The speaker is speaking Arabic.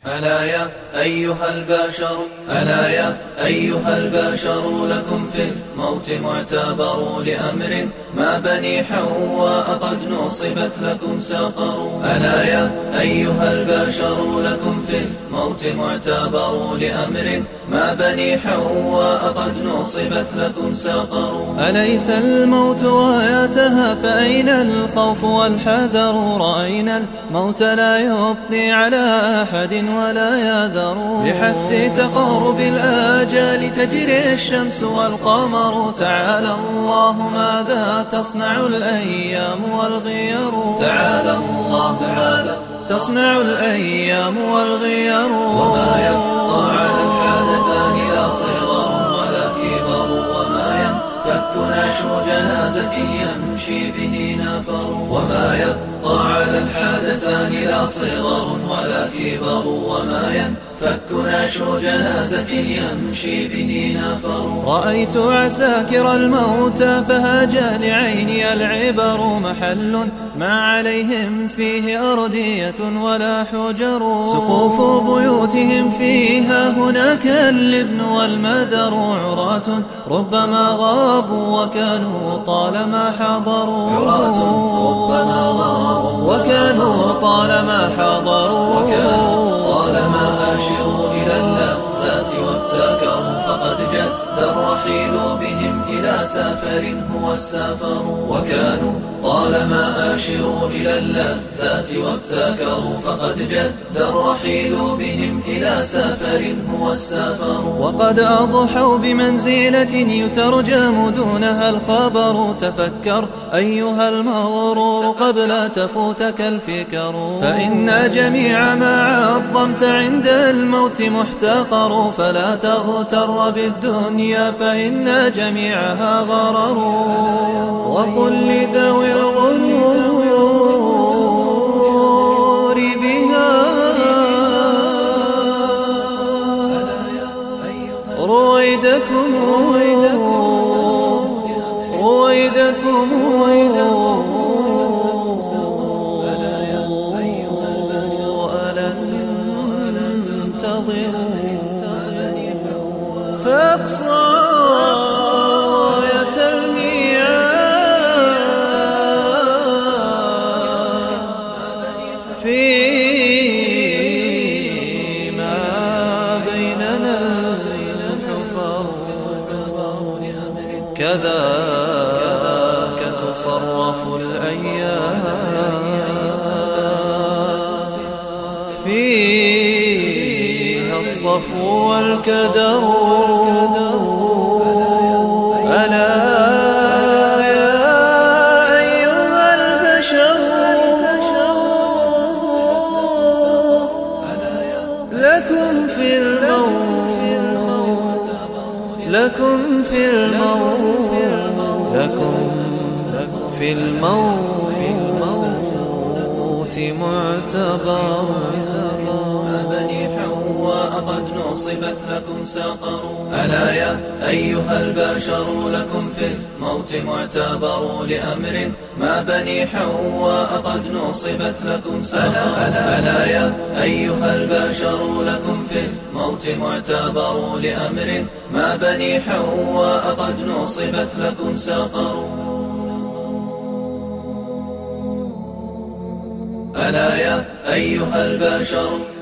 ألا يا أيها البشر ألا يا أيها البشر لكم في الموت معتبر لأمر ما بني حواء قد نصبت لكم سقر. ألا يا أيها البشر لكم في الموت معتبر لأمر ما بني حواء قد نصبت لكم سقر. أليس الموت آياتها فأين الخوف والحذر؟ رأينا الموت لا يبقي على أحد ولا يذر. بحث تقارب الآجال تجري الشمس والقمر. تعالى الله ماذا تصنع الأيام والغير. تعالى الله تعالى تصنع الأيام والغير. وما يبقى على الحدثان لا صغر ولا كبر. وما ينفك نعش جنازة يمشي به نفر. وما يبقى على الحدثان لا صغر ولا كبر. وما ينفك نعش جنازة يمشي به نفر. رأيت عساكر الموت فهاج لعيني العبر. محل ما عليهم فيه أردية ولا حجر. سقوف بيوتهم فيها هناك اللبن والمدر. عراة ربما غابوا وكانوا طالما حضروا. عراة ربما غابوا وكانوا طالما حضروا. وكانوا طالما أشروا إلى اللذات وابتكروا. فقد جد الرحيل بهم إلى سفر هو السفر. وكانوا طالما أشروا إلى اللذات وابتكروا. فقد جد الرحيل بهم إلى سفر هو السفر. وقد أضحوا بمنزلة يترجم دونها الخبر. تفكر أيها المغرور قبل تفوتك الفكر. فإن جميع ما عظمت عند الموت محتقر. فلا تغتر بالدنيا فإن جميعها غرر. وقل لذوي الغرور بها رويدكم ألن تنتظروا فأقصى غاية الميعاد فيما بيننا الحفر. كذاك تصرف الأيام فيها الصفو والكدر. ألا يا أيها البشر لكم في الموت لكم في الموت معتبر. بني حواء قد نصبت لكم سقر. ألا يا أيها البشر لكم في الموت معتبر لأمر ما بني حواء قد نصبت لكم سقر. ألا يا أيها البشر لكم في الموت معتبر لأمر ما بني حواء قد نصبت لكم سقر. ألا يا أيها البشر